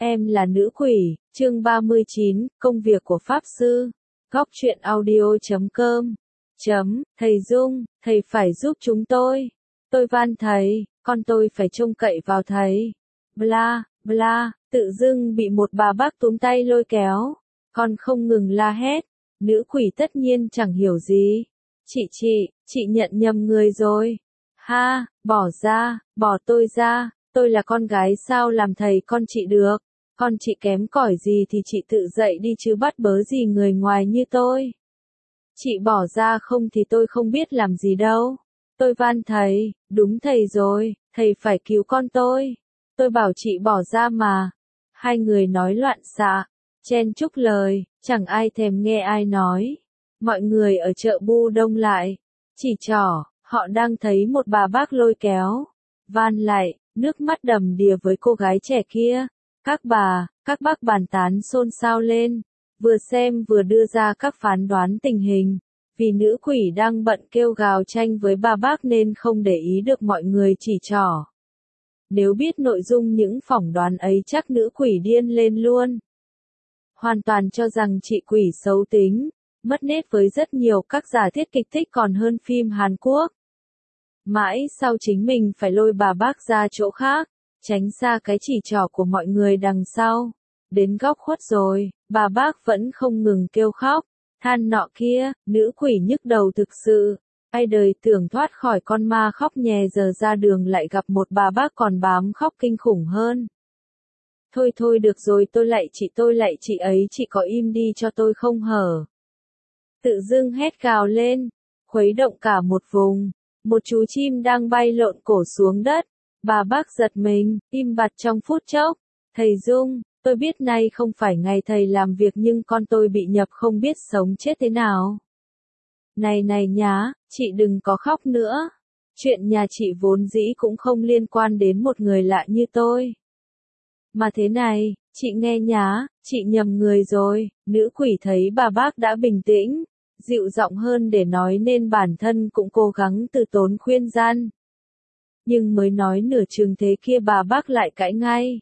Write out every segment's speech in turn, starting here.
Em là nữ quỷ, chương 39, công việc của Pháp Sư. Góc truyện audio.com. Thầy Dung, thầy phải giúp chúng tôi. Tôi van thầy, con tôi phải trông cậy vào thầy. Bla, bla, tự dưng bị một bà bác túm tay lôi kéo. Con không ngừng la hét. Nữ quỷ tất nhiên chẳng hiểu gì. Chị nhận nhầm người rồi. Ha, bỏ tôi ra. Tôi là con gái sao làm thầy con chị được. Con chị kém cỏi gì thì chị tự dậy đi chứ bắt bớ gì người ngoài như tôi. Chị bỏ ra không thì tôi không biết làm gì đâu. Tôi van thầy, đúng thầy rồi, thầy phải cứu con tôi. Tôi bảo chị bỏ ra mà. Hai người nói loạn xạ, chen chúc lời, chẳng ai thèm nghe ai nói. Mọi người ở chợ Bu đông lại, chỉ trỏ, họ đang thấy một bà bác lôi kéo, van lại, nước mắt đầm đìa với cô gái trẻ kia. Các bác bàn tán xôn xao lên, vừa xem vừa đưa ra các phán đoán tình hình. Vì nữ quỷ đang bận kêu gào tranh với bà bác nên không để ý được mọi người chỉ trỏ. Nếu biết nội dung những phỏng đoán ấy chắc nữ quỷ điên lên luôn. Hoàn toàn cho rằng chị quỷ xấu tính, mất nết với rất nhiều các giả thiết kịch thích còn hơn phim Hàn Quốc. Mãi sau chính mình phải lôi bà bác ra chỗ khác, tránh xa cái chỉ trỏ của mọi người đằng sau. Đến góc khuất rồi, bà bác vẫn không ngừng kêu khóc, than nọ kia, nữ quỷ nhức đầu thực sự. Ai đời tưởng thoát khỏi con ma khóc nhè giờ ra đường lại gặp một bà bác còn bám khóc kinh khủng hơn. Thôi được rồi tôi lạy chị ấy chị có im đi cho tôi không hở. Tự dưng hét gào lên, khuấy động cả một vùng. Một chú chim đang bay lộn cổ xuống đất. Bà bác giật mình, im bặt trong phút chốc. Thầy Dung, tôi biết nay không phải ngày thầy làm việc nhưng con tôi bị nhập không biết sống chết thế nào. Này nhá, chị đừng có khóc nữa. Chuyện nhà chị vốn dĩ cũng không liên quan đến một người lạ như tôi. Mà thế này, chị nghe nhá, chị nhầm người rồi. Nữ quỷ thấy bà bác đã bình tĩnh, dịu giọng hơn để nói nên bản thân cũng cố gắng từ tốn khuyên gian. Nhưng mới nói nửa chừng thế kia bà bác lại cãi ngay.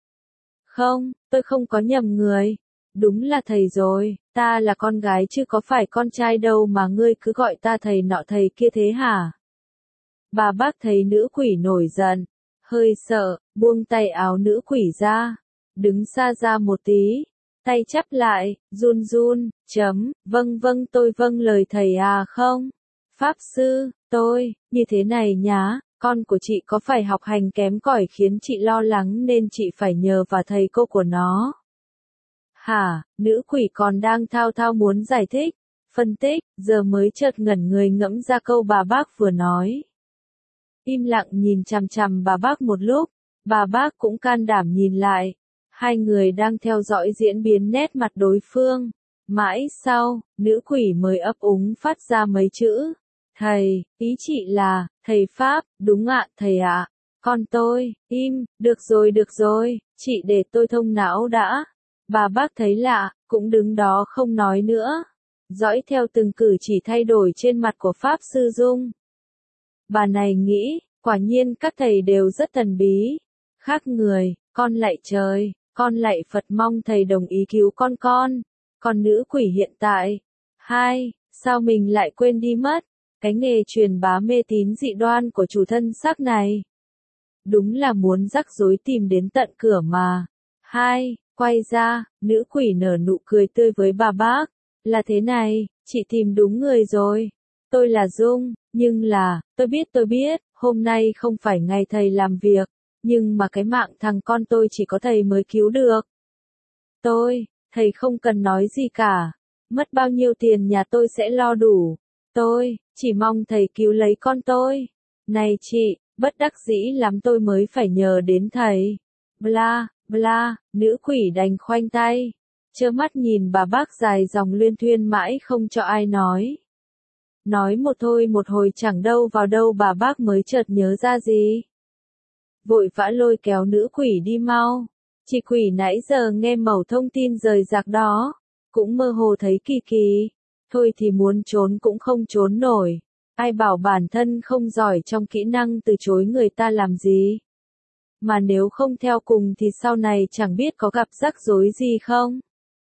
Không, tôi không có nhầm người. Đúng là thầy rồi, ta là con gái chứ có phải con trai đâu mà ngươi cứ gọi ta thầy nọ thầy kia thế hả? Bà bác thấy nữ quỷ nổi giận, hơi sợ, buông tay áo nữ quỷ ra, đứng xa ra một tí, tay chắp lại, run, vâng tôi vâng lời thầy à không? Pháp sư, tôi, như thế này nhá, con của chị có phải học hành kém cỏi khiến chị lo lắng nên chị phải nhờ vào thầy cô của nó. Hả, nữ quỷ còn đang thao thao muốn giải thích, phân tích, giờ mới chợt ngẩn người ngẫm ra câu bà bác vừa nói. Im lặng nhìn chằm chằm bà bác một lúc, bà bác cũng can đảm nhìn lại. Hai người đang theo dõi diễn biến nét mặt đối phương. Mãi sau, nữ quỷ mới ấp úng phát ra mấy chữ. Thầy, ý chị là, thầy Pháp, đúng ạ, thầy ạ. Con tôi, im, được rồi, chị để tôi thông não đã. Bà bác thấy lạ, cũng đứng đó không nói nữa. Dõi theo từng cử chỉ thay đổi trên mặt của Pháp Sư Dung. Bà này nghĩ, quả nhiên các thầy đều rất thần bí. Khác người, con lạy trời, con lạy Phật mong thầy đồng ý cứu con. Còn nữ quỷ hiện tại. Sao mình lại quên đi mất? Cái nghề truyền bá mê tín dị đoan của chủ thân xác này. Đúng là muốn rắc rối tìm đến tận cửa mà. Quay ra, nữ quỷ nở nụ cười tươi với bà bác. Là thế này, chị tìm đúng người rồi. Tôi là Dung, nhưng là, tôi biết, hôm nay không phải ngày thầy làm việc, nhưng mà cái mạng thằng con tôi chỉ có thầy mới cứu được. Thầy không cần nói gì cả, mất bao nhiêu tiền nhà tôi sẽ lo đủ. Tôi chỉ mong thầy cứu lấy con tôi. Này chị, bất đắc dĩ lắm tôi mới phải nhờ đến thầy. Bla, nữ quỷ đành khoanh tay, trơ mắt nhìn bà bác dài dòng luyên thuyên mãi không cho ai nói. Nói một thôi một hồi chẳng đâu vào đâu bà bác mới chợt nhớ ra gì. Vội vã lôi kéo nữ quỷ đi mau. Chị quỷ nãy giờ nghe mẩu thông tin rời rạc đó, cũng mơ hồ thấy kỳ. Thôi thì muốn trốn cũng không trốn nổi. Ai bảo bản thân không giỏi trong kỹ năng từ chối người ta làm gì. mà nếu không theo cùng thì sau này chẳng biết có gặp rắc rối gì không.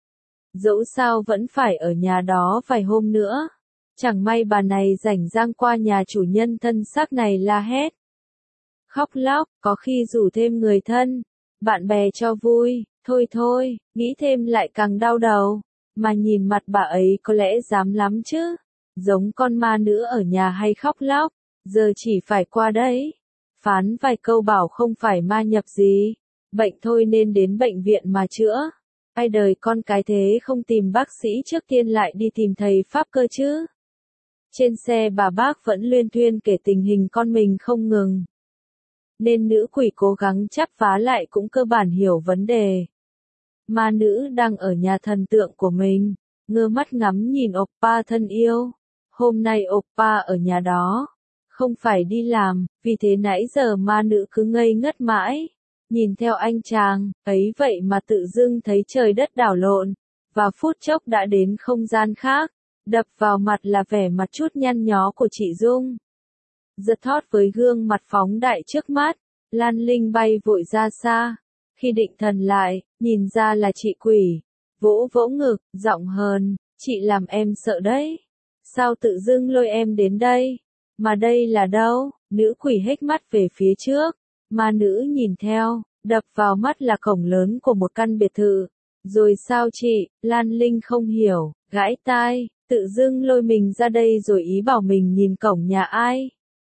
Dẫu sao vẫn phải ở nhà đó vài hôm nữa. Chẳng may bà này rảnh rang qua nhà chủ nhân thân xác này la hét. Khóc lóc, có khi rủ thêm người thân, bạn bè cho vui, thôi thôi, nghĩ thêm lại càng đau đầu. Mà nhìn mặt bà ấy có lẽ dám lắm chứ. Giống con ma nữ ở nhà hay khóc lóc, giờ chỉ phải qua đấy. Phán vài câu bảo không phải ma nhập gì, bệnh thôi nên đến bệnh viện mà chữa. Ai đời con cái thế không tìm bác sĩ trước tiên lại đi tìm thầy Pháp cơ chứ. Trên xe bà bác vẫn luyên thuyên kể tình hình con mình không ngừng. Nên nữ quỷ cố gắng chắp vá lại cũng cơ bản hiểu vấn đề. Ma nữ đang ở nhà thần tượng của mình, ngơ mắt ngắm nhìn oppa thân yêu. Hôm nay oppa ở nhà đó, không phải đi làm, vì thế nãy giờ ma nữ cứ ngây ngất mãi. Nhìn theo anh chàng, ấy vậy mà tự dưng thấy trời đất đảo lộn, và phút chốc đã đến không gian khác, đập vào mặt là vẻ mặt chút nhăn nhó của chị Dung. Giật thót với gương mặt phóng đại trước mắt, Lan Linh bay vội ra xa. Khi định thần lại, nhìn ra là chị quỷ, vỗ vỗ ngực, giọng hờn, chị làm em sợ đấy. Sao tự dưng lôi em đến đây? Mà đây là đâu? Nữ quỷ hếch mắt về phía trước, ma nữ nhìn theo, đập vào mắt là cổng lớn của một căn biệt thự. Rồi sao chị? Lan Linh không hiểu, gãi tai, tự dưng lôi mình ra đây rồi ý bảo mình nhìn cổng nhà ai?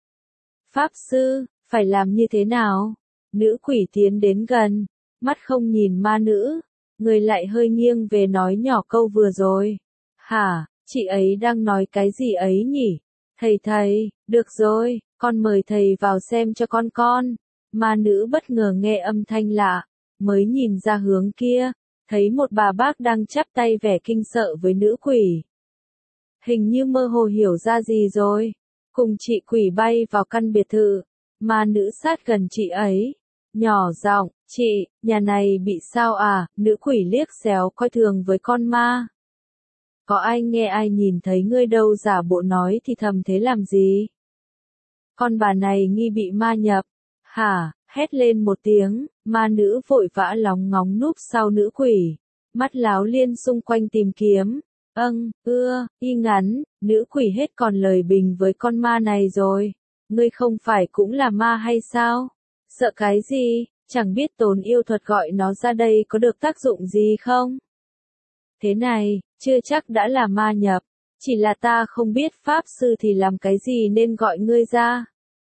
Pháp sư, phải làm như thế nào? Nữ quỷ tiến đến gần, mắt không nhìn ma nữ, người lại hơi nghiêng về nói nhỏ câu vừa rồi. Hả, chị ấy đang nói cái gì ấy nhỉ? Thầy, được rồi, con mời thầy vào xem cho con. Ma nữ bất ngờ nghe âm thanh lạ, mới nhìn ra hướng kia, thấy một bà bác đang chắp tay vẻ kinh sợ với nữ quỷ. Hình như mơ hồ hiểu ra gì rồi, cùng chị quỷ bay vào căn biệt thự, ma nữ sát gần chị ấy, nhỏ giọng, chị, nhà này bị sao à? Nữ quỷ liếc xéo coi thường với con ma. Có ai nghe ai nhìn thấy ngươi đâu, giả bộ nói thì thầm thế làm gì? Con bà này nghi bị ma nhập. Hả? Hét lên một tiếng, ma nữ vội vã lóng ngóng núp sau nữ quỷ, mắt láo liên xung quanh tìm kiếm. Y ngắn, nữ quỷ hết còn lời bình với con ma này rồi. Ngươi không phải cũng là ma hay sao? Sợ cái gì? Chẳng biết tốn yêu thuật gọi nó ra đây có được tác dụng gì không? Thế này, chưa chắc đã là ma nhập, chỉ là ta không biết pháp sư thì làm cái gì nên gọi ngươi ra.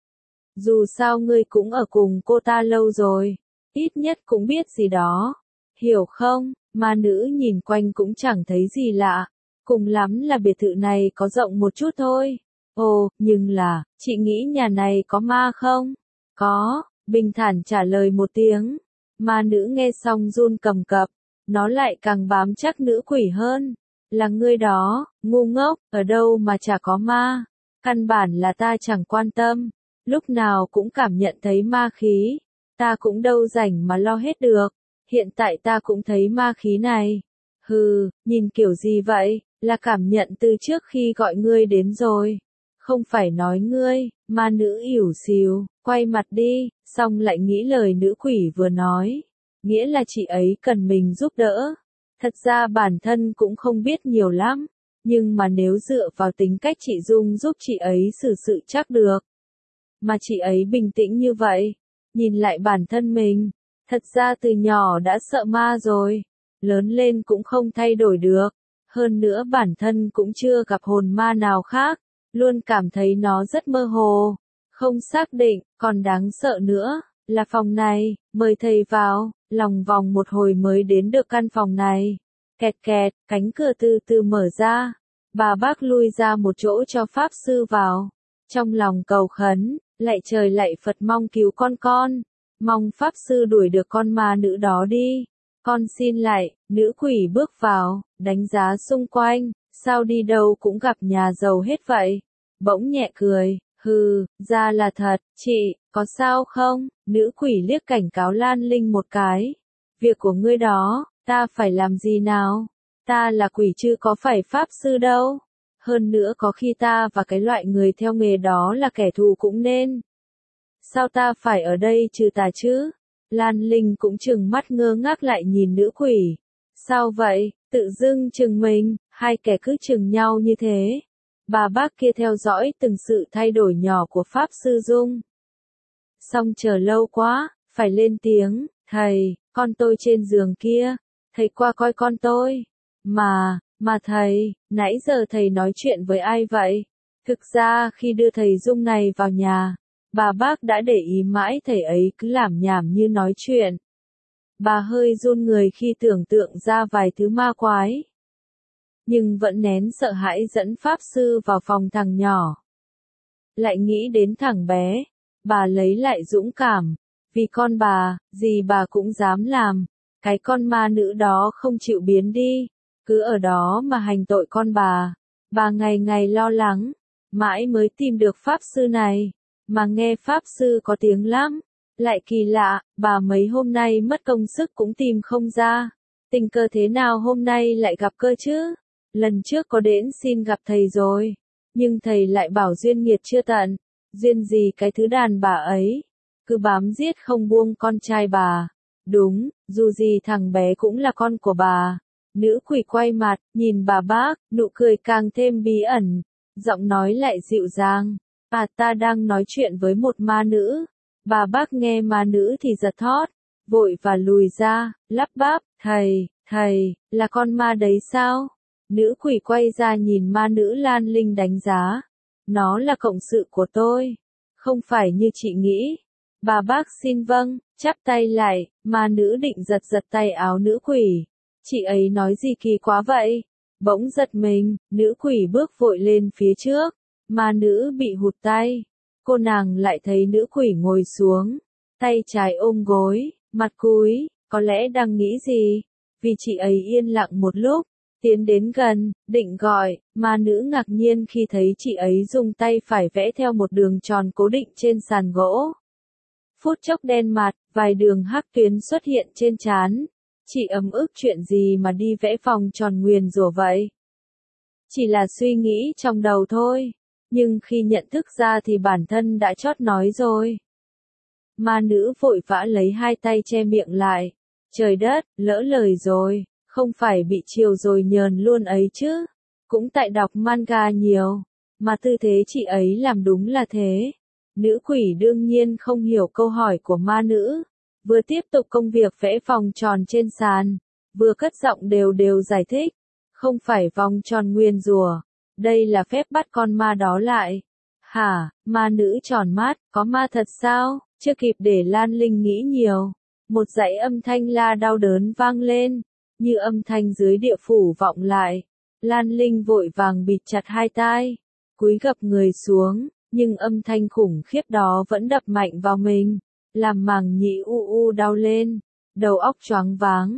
Dù sao ngươi cũng ở cùng cô ta lâu rồi, ít nhất cũng biết gì đó, hiểu không? Ma nữ nhìn quanh cũng chẳng thấy gì lạ, cùng lắm là biệt thự này có rộng một chút thôi. Ồ, nhưng là, chị nghĩ nhà này có ma không? Có, bình thản trả lời một tiếng. Ma nữ nghe xong run cầm cập, nó lại càng bám chắc nữ quỷ hơn. Là ngươi đó, ngu ngốc, ở đâu mà chả có ma. Căn bản là ta chẳng quan tâm, lúc nào cũng cảm nhận thấy ma khí. Ta cũng đâu rảnh mà lo hết được, hiện tại ta cũng thấy ma khí này. Hừ, nhìn kiểu gì vậy, là cảm nhận từ trước khi gọi ngươi đến rồi. Không phải nói ngươi, ma nữ ỉu xìu, quay mặt đi, xong lại nghĩ lời nữ quỷ vừa nói. Nghĩa là chị ấy cần mình giúp đỡ. Thật ra bản thân cũng không biết nhiều lắm, nhưng mà nếu dựa vào tính cách chị Dung giúp chị ấy xử sự chắc được. Mà chị ấy bình tĩnh như vậy, nhìn lại bản thân mình, thật ra từ nhỏ đã sợ ma rồi, lớn lên cũng không thay đổi được. Hơn nữa bản thân cũng chưa gặp hồn ma nào khác, luôn cảm thấy nó rất mơ hồ, không xác định, còn đáng sợ nữa, là phòng này, mời thầy vào, lòng vòng một hồi mới đến được căn phòng này. Kẹt kẹt, cánh cửa từ từ mở ra, bà bác lui ra một chỗ cho pháp sư vào, trong lòng cầu khấn, lạy trời lạy Phật mong cứu con, mong pháp sư đuổi được con ma nữ đó đi. Con xin lạy, nữ quỷ bước vào, đánh giá xung quanh, sao đi đâu cũng gặp nhà giàu hết vậy. Bỗng nhẹ cười, hừ, ra là thật, chị, có sao không? Nữ quỷ liếc cảnh cáo Lan Linh một cái. Việc của ngươi đó, ta phải làm gì nào? Ta là quỷ chứ có phải pháp sư đâu. Hơn nữa có khi ta và cái loại người theo nghề đó là kẻ thù cũng nên. Sao ta phải ở đây trừ tà chứ? Lan Linh cũng trừng mắt ngơ ngác lại nhìn nữ quỷ. Sao vậy, tự dưng trừng mình, hai kẻ cứ trừng nhau như thế. Bà bác kia theo dõi từng sự thay đổi nhỏ của Pháp Sư Dung. Xong chờ lâu quá, phải lên tiếng, thầy, con tôi trên giường kia, thầy qua coi con tôi. Mà thầy, nãy giờ thầy nói chuyện với ai vậy? Thực ra khi đưa thầy Dung này vào nhà, bà bác đã để ý mãi thầy ấy cứ lảm nhảm như nói chuyện. Bà hơi run người khi tưởng tượng ra vài thứ ma quái. Nhưng vẫn nén sợ hãi dẫn Pháp Sư vào phòng thằng nhỏ. Lại nghĩ đến thằng bé, bà lấy lại dũng cảm, vì con bà, gì bà cũng dám làm, cái con ma nữ đó không chịu biến đi, cứ ở đó mà hành tội con bà ngày ngày lo lắng, mãi mới tìm được Pháp Sư này, mà nghe Pháp Sư có tiếng lắm, lại kỳ lạ, bà mấy hôm nay mất công sức cũng tìm không ra, tình cờ thế nào hôm nay lại gặp cơ chứ, lần trước có đến xin gặp thầy rồi, nhưng thầy lại bảo duyên nghiệt chưa tận. Duyên gì cái thứ đàn bà ấy, cứ bám giết không buông con trai bà. Đúng, dù gì thằng bé cũng là con của bà. Nữ quỷ quay mặt, nhìn bà bác, nụ cười càng thêm bí ẩn, giọng nói lại dịu dàng. Ta đang nói chuyện với một ma nữ. Bà bác nghe ma nữ thì giật thót, vội và lùi ra, lắp bắp, thầy, là con ma đấy sao? Nữ quỷ quay ra nhìn ma nữ Lan Linh đánh giá. Nó là cộng sự của tôi, không phải như chị nghĩ. Bà bác xin vâng, chắp tay lại, ma nữ định giật tay áo nữ quỷ. Chị ấy nói gì kỳ quá vậy? Bỗng giật mình, nữ quỷ bước vội lên phía trước, ma nữ bị hụt tay. Cô nàng lại thấy nữ quỷ ngồi xuống, tay trái ôm gối, mặt cúi, có lẽ đang nghĩ gì, vì chị ấy yên lặng một lúc. Tiến đến gần, định gọi, ma nữ ngạc nhiên khi thấy chị ấy dùng tay phải vẽ theo một đường tròn cố định trên sàn gỗ. Phút chốc đen mặt, vài đường hắc tuyến xuất hiện trên trán. Chị ấm ức chuyện gì mà đi vẽ vòng tròn nguyền rủa vậy? Chỉ là suy nghĩ trong đầu thôi, nhưng khi nhận thức ra thì bản thân đã chót nói rồi. Ma nữ vội vã lấy hai tay che miệng lại. Trời đất, lỡ lời rồi. Không phải bị chiều rồi nhờn luôn ấy chứ. Cũng tại đọc manga nhiều. Mà tư thế chị ấy làm đúng là thế. Nữ quỷ đương nhiên không hiểu câu hỏi của ma nữ. Vừa tiếp tục công việc vẽ vòng tròn trên sàn. Vừa cất giọng đều giải thích. Không phải vòng tròn nguyền rủa. Đây là phép bắt con ma đó lại. Hả, ma nữ tròn mắt, có ma thật sao? Chưa kịp để Lan Linh nghĩ nhiều. Một dãy âm thanh la đau đớn vang lên. Như âm thanh dưới địa phủ vọng lại. Lan Linh vội vàng bịt chặt hai tai, cúi gập người xuống, nhưng âm thanh khủng khiếp đó vẫn đập mạnh vào mình, làm màng nhĩ u đau lên, đầu óc choáng váng,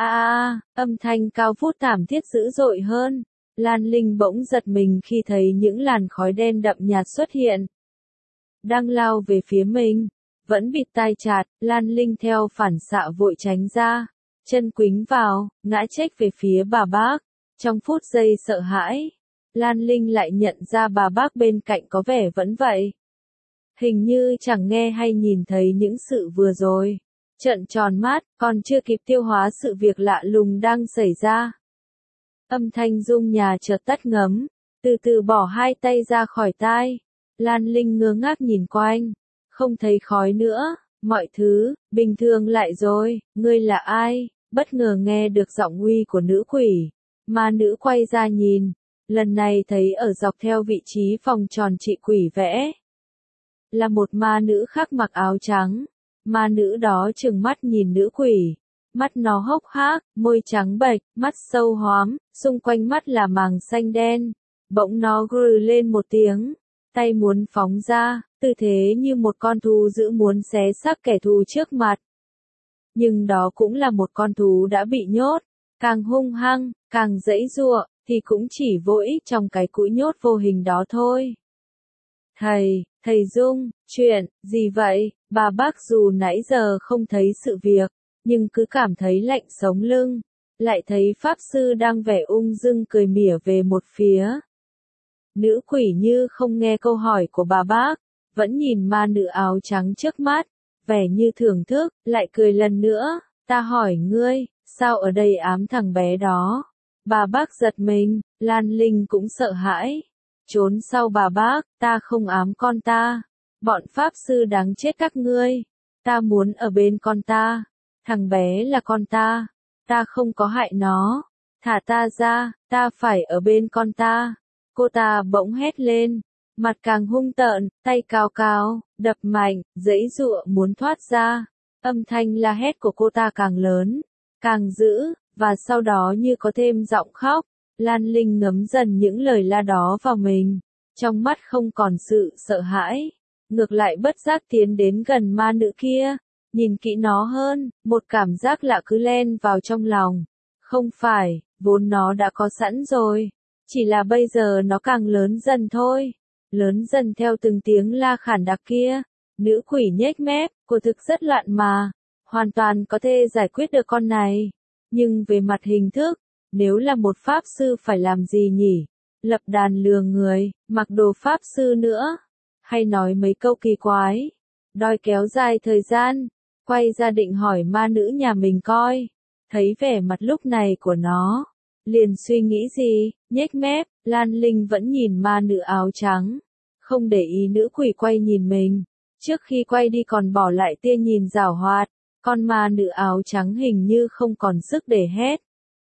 âm thanh cao vút thảm thiết dữ dội hơn. Lan Linh bỗng giật mình khi thấy những làn khói đen đậm nhạt xuất hiện, đang lao về phía mình, vẫn bịt tai chặt, Lan Linh theo phản xạ vội tránh ra. Chân quính vào, ngã chếch về phía bà bác. Trong phút giây sợ hãi, Lan Linh lại nhận ra bà bác bên cạnh có vẻ vẫn vậy. Hình như chẳng nghe hay nhìn thấy những sự vừa rồi. Trợn tròn mắt, còn chưa kịp tiêu hóa sự việc lạ lùng đang xảy ra. Âm thanh rung nhà chợt tắt ngấm, từ từ bỏ hai tay ra khỏi tai. Lan Linh ngơ ngác nhìn quanh, không thấy khói nữa. Mọi thứ, bình thường lại rồi, ngươi là ai? Bất ngờ nghe được giọng uy của nữ quỷ. Ma nữ quay ra nhìn, lần này thấy ở dọc theo vị trí vòng tròn chị quỷ vẽ. Là một ma nữ khác mặc áo trắng. Ma nữ đó trừng mắt nhìn nữ quỷ. Mắt nó hốc hác, môi trắng bệch, mắt sâu hoắm, xung quanh mắt là màng xanh đen. Bỗng nó gừ lên một tiếng, tay muốn phóng ra, tư thế như một con thú dữ muốn xé xác kẻ thù trước mặt. Nhưng đó cũng là một con thú đã bị nhốt, càng hung hăng, càng giãy giụa, thì cũng chỉ vô ích trong cái cũi nhốt vô hình đó thôi. Thầy Dung, chuyện, gì vậy? Bà bác dù nãy giờ không thấy sự việc, nhưng cứ cảm thấy lạnh sống lưng, lại thấy Pháp Sư đang vẻ ung dung cười mỉa về một phía. Nữ quỷ như không nghe câu hỏi của bà bác, vẫn nhìn ma nữ áo trắng trước mắt, vẻ như thưởng thức, lại cười lần nữa, ta hỏi ngươi, sao ở đây ám thằng bé đó? Bà bác giật mình, Lan Linh cũng sợ hãi. Trốn sau bà bác, ta không ám con ta. Bọn pháp sư đáng chết các ngươi. Ta muốn ở bên con ta. Thằng bé là con ta. Ta không có hại nó. Thả ta ra, ta phải ở bên con ta. Cô ta bỗng hét lên. Mặt càng hung tợn, tay cao cao, đập mạnh, giãy giụa muốn thoát ra. Âm thanh la hét của cô ta càng lớn, càng dữ, và sau đó như có thêm giọng khóc. Lan Linh ngấm dần những lời la đó vào mình. Trong mắt không còn sự sợ hãi. Ngược lại bất giác tiến đến gần ma nữ kia. Nhìn kỹ nó hơn, một cảm giác lạ cứ len vào trong lòng. Không phải, vốn nó đã có sẵn rồi. Chỉ là bây giờ nó càng lớn dần thôi. Lớn dần theo từng tiếng la khản đặc kia. Nữ quỷ nhếch mép, cô thực rất loạn mà. Hoàn toàn có thể giải quyết được con này. Nhưng về mặt hình thức, nếu là một pháp sư phải làm gì nhỉ? Lập đàn lừa người, mặc đồ pháp sư nữa. Hay nói mấy câu kỳ quái. Đòi kéo dài thời gian. Quay ra định hỏi ma nữ nhà mình coi. Thấy vẻ mặt lúc này của nó. Liền suy nghĩ gì, nhếch mép, Lan Linh vẫn nhìn ma nữ áo trắng. Không để ý nữ quỷ quay nhìn mình. Trước khi quay đi còn bỏ lại tia nhìn giảo hoạt. Con ma nữ áo trắng hình như không còn sức để hét.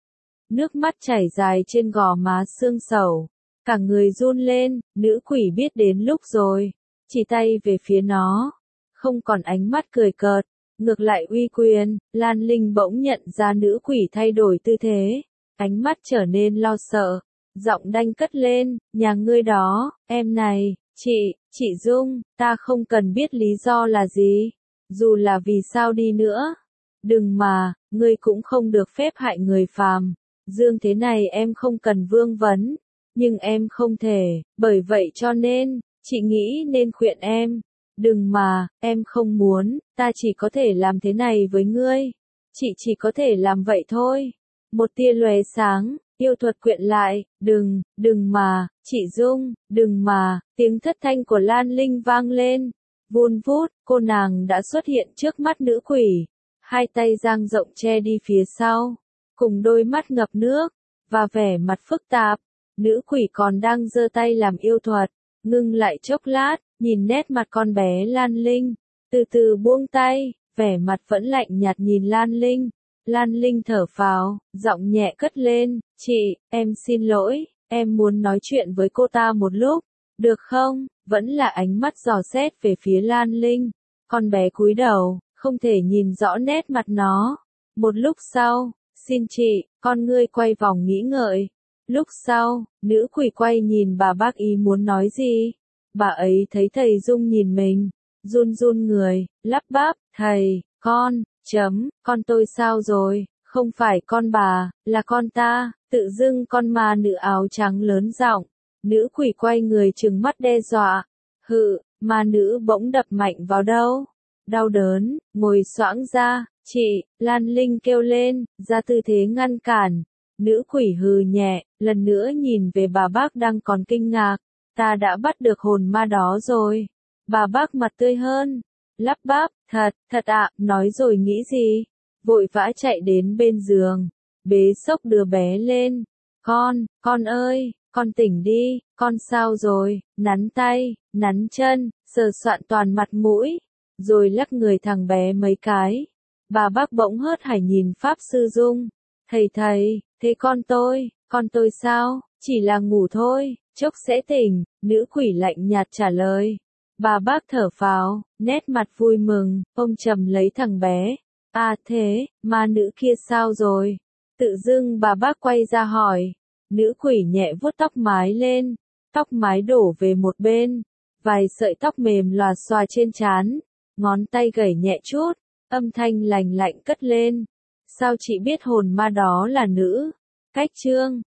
Nước mắt chảy dài trên gò má xương sầu. Cả người run lên, nữ quỷ biết đến lúc rồi. Chỉ tay về phía nó. Không còn ánh mắt cười cợt. Ngược lại uy quyền, Lan Linh bỗng nhận ra nữ quỷ thay đổi tư thế. Ánh mắt trở nên lo sợ. Giọng đanh cất lên, nhà ngươi đó, em này, chị Dung, ta không cần biết lý do là gì. Dù là vì sao đi nữa. Đừng mà, ngươi cũng không được phép hại người phàm. Dương thế này em không cần vương vấn. Nhưng em không thể, bởi vậy cho nên, chị nghĩ nên khuyên em. Đừng mà, em không muốn, ta chỉ có thể làm thế này với ngươi. Chị chỉ có thể làm vậy thôi. Một tia lóe sáng, yêu thuật quyện lại, đừng mà, chị Dung, đừng mà, tiếng thất thanh của Lan Linh vang lên. Vun vút, cô nàng đã xuất hiện trước mắt nữ quỷ. Hai tay dang rộng che đi phía sau. Cùng đôi mắt ngập nước, và vẻ mặt phức tạp. Nữ quỷ còn đang giơ tay làm yêu thuật. Ngưng lại chốc lát, nhìn nét mặt con bé Lan Linh. Từ từ buông tay, vẻ mặt vẫn lạnh nhạt nhìn Lan Linh. Lan Linh thở phào, giọng nhẹ cất lên, chị, em xin lỗi, em muốn nói chuyện với cô ta một lúc, được không? Vẫn là ánh mắt dò xét về phía Lan Linh. Con bé cúi đầu, không thể nhìn rõ nét mặt nó. Một lúc sau, xin chị, con ngươi quay vòng nghĩ ngợi. Lúc sau, nữ quỷ quay nhìn bà bác ý muốn nói gì. Bà ấy thấy thầy Dung nhìn mình, run run người, lắp bắp, thầy, con tôi sao rồi, không phải con bà, là con ta, tự dưng con ma nữ áo trắng lớn giọng, nữ quỷ quay người trừng mắt đe dọa, ma nữ bỗng đập mạnh vào đâu, đau đớn, ngồi xoãng ra, chị, Lan Linh kêu lên, ra tư thế ngăn cản, nữ quỷ hừ nhẹ, lần nữa nhìn về bà bác đang còn kinh ngạc, ta đã bắt được hồn ma đó rồi, bà bác mặt tươi hơn. Lắp bắp, thật ạ, nói rồi nghĩ gì? Vội vã chạy đến bên giường, bế xốc đứa bé lên. Con ơi, con tỉnh đi, con sao rồi? Nắn tay, nắn chân, sờ soạn toàn mặt mũi, rồi lắc người thằng bé mấy cái. Bà bác bỗng hớt hải nhìn Pháp Sư Dung. Thầy, thế con tôi sao? Chỉ là ngủ thôi, chốc sẽ tỉnh, nữ quỷ lạnh nhạt trả lời. Bà bác thở phào, nét mặt vui mừng, ôm chầm lấy thằng bé. À thế, ma nữ kia sao rồi? Tự dưng bà bác quay ra hỏi. Nữ quỷ nhẹ vuốt tóc mái lên, tóc mái đổ về một bên, vài sợi tóc mềm lòa xòa trên trán, ngón tay gảy nhẹ chút, âm thanh lành lạnh cất lên. Sao chị biết hồn ma đó là nữ? Cách chương